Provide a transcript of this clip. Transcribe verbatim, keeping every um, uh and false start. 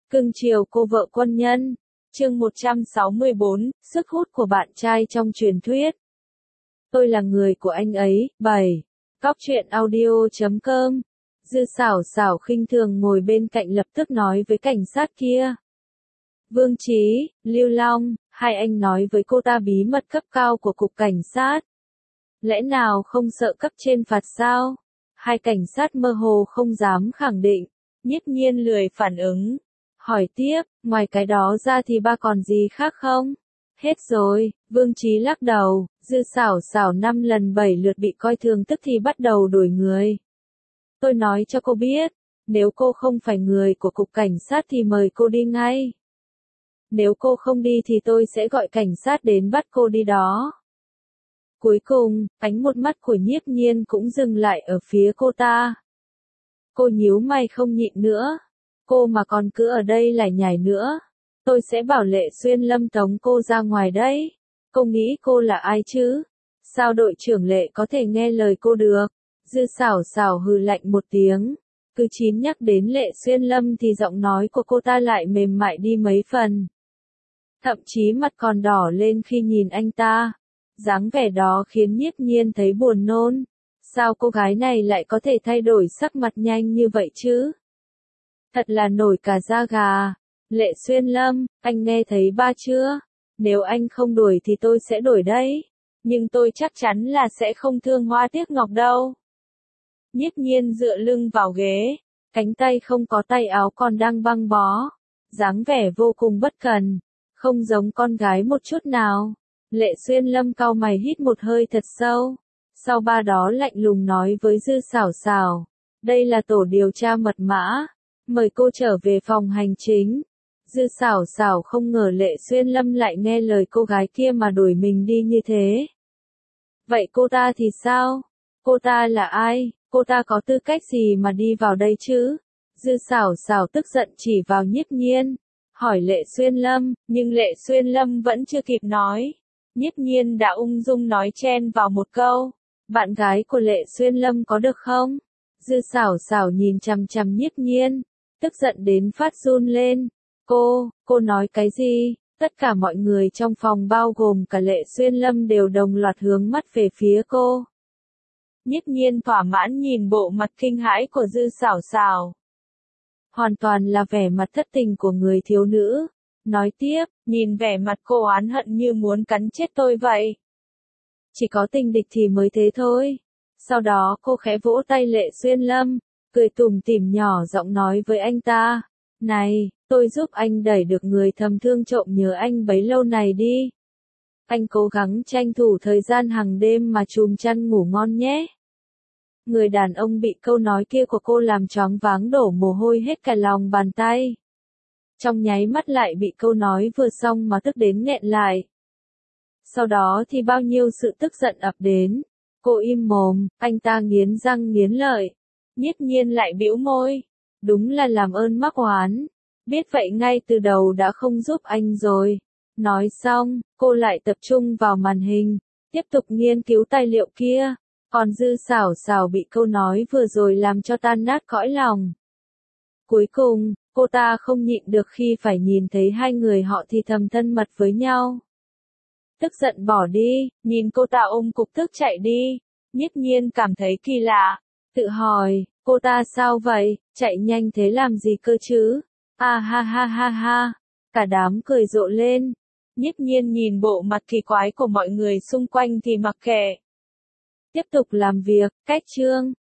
Cưng chiều cô vợ quân nhân. Chương một trăm sáu mươi bốn, sức hút của bạn trai trong truyền thuyết. Tôi là người của anh ấy. bảy. Cóc truyện audio chấm com. Dư Sảo Sảo khinh thường ngồi bên cạnh lập tức nói với cảnh sát kia. Vương Chí, Lưu Long, hai anh nói với cô ta bí mật cấp cao của cục cảnh sát. Lẽ nào không sợ cấp trên phạt sao? Hai cảnh sát mơ hồ không dám khẳng định. Nhiếp Nhiên lười phản ứng. Hỏi tiếp, ngoài cái đó ra thì ba còn gì khác không? Hết rồi, Vương Chí lắc đầu. Dư Sảo Sảo năm lần bảy lượt bị coi thường tức thì bắt đầu đổi người. Tôi nói cho cô biết, nếu cô không phải người của cục cảnh sát thì mời cô đi ngay. Nếu cô không đi thì tôi sẽ gọi cảnh sát đến bắt cô đi đó. Cuối cùng, ánh một mắt của Nhiếp Nhiên cũng dừng lại ở phía cô ta. Cô nhíu mày không nhịn nữa. Cô mà còn cứ ở đây lại nhảy nữa. Tôi sẽ bảo Lệ Xuyên Lâm tống cô ra ngoài đấy. Cô nghĩ cô là ai chứ? Sao đội trưởng Lệ có thể nghe lời cô được? Dư Sảo Sảo hừ lạnh một tiếng. Cứ chín nhắc đến Lệ Xuyên Lâm thì giọng nói của cô ta lại mềm mại đi mấy phần. Thậm chí mặt còn đỏ lên khi nhìn anh ta. Dáng vẻ đó khiến Nhiếp Nhiên thấy buồn nôn. Sao cô gái này lại có thể thay đổi sắc mặt nhanh như vậy chứ? Thật là nổi cả da gà. Lệ Xuyên Lâm, anh nghe thấy ba chưa? Nếu anh không đuổi thì tôi sẽ đuổi đấy. Nhưng tôi chắc chắn là sẽ không thương hoa tiếc ngọc đâu. Nhiếp Nhiên dựa lưng vào ghế. Cánh tay không có tay áo còn đang băng bó. Dáng vẻ vô cùng bất cần. Không giống con gái một chút nào. Lệ Xuyên Lâm cau mày hít một hơi thật sâu. Sau ba đó lạnh lùng nói với Dư Sảo Sảo. Đây là tổ điều tra mật mã. Mời cô trở về phòng hành chính. Dư Sảo Sảo không ngờ Lệ Xuyên Lâm lại nghe lời cô gái kia mà đuổi mình đi như thế. Vậy cô ta thì sao? Cô ta là ai? Cô ta có tư cách gì mà đi vào đây chứ? Dư Sảo Sảo tức giận chỉ vào Nhiếp Nhiên. Hỏi Lệ Xuyên Lâm, nhưng Lệ Xuyên Lâm vẫn chưa kịp nói. Nhiếp Nhiên đã ung dung nói chen vào một câu. Bạn gái của Lệ Xuyên Lâm có được không? Dư Sảo Sảo nhìn chằm chằm Nhiếp Nhiên. Tức giận đến phát run lên. Cô, cô nói cái gì? Tất cả mọi người trong phòng bao gồm cả Lệ Xuyên Lâm đều đồng loạt hướng mắt về phía cô. Nhiếp Nhiên thỏa mãn nhìn bộ mặt kinh hãi của Dư Sảo Sảo. Hoàn toàn là vẻ mặt thất tình của người thiếu nữ. Nói tiếp, nhìn vẻ mặt cô oán hận như muốn cắn chết tôi vậy. Chỉ có tình địch thì mới thế thôi. Sau đó cô khẽ vỗ tay Lệ Xuyên Lâm, cười tủm tỉm nhỏ giọng nói với anh ta. Này, tôi giúp anh đẩy được người thầm thương trộm nhớ anh bấy lâu này đi. Anh cố gắng tranh thủ thời gian hàng đêm mà chùm chăn ngủ ngon nhé. Người đàn ông bị câu nói kia của cô làm choáng váng đổ mồ hôi hết cả lòng bàn tay. Trong nháy mắt lại bị câu nói vừa xong mà tức đến nghẹn lại. Sau đó thì bao nhiêu sự tức giận ập đến. Cô im mồm, anh ta nghiến răng nghiến lợi. Nhiếp Nhiên lại bĩu môi. Đúng là làm ơn mắc oán. Biết vậy ngay từ đầu đã không giúp anh rồi. Nói xong, cô lại tập trung vào màn hình. Tiếp tục nghiên cứu tài liệu kia. Còn Dư Sảo Sảo bị câu nói vừa rồi làm cho tan nát cõi lòng. Cuối cùng, cô ta không nhịn được khi phải nhìn thấy hai người họ thì thầm thân mật với nhau. Tức giận bỏ đi, nhìn cô ta ôm cục tức chạy đi. Nhiếp Nhiên cảm thấy kỳ lạ. Tự hỏi, cô ta sao vậy, chạy nhanh thế làm gì cơ chứ? À ha ha ha ha. Cả đám cười rộ lên. Nhiếp Nhiên nhìn bộ mặt kỳ quái của mọi người xung quanh thì mặc kệ. Tiếp tục làm việc, cách chương.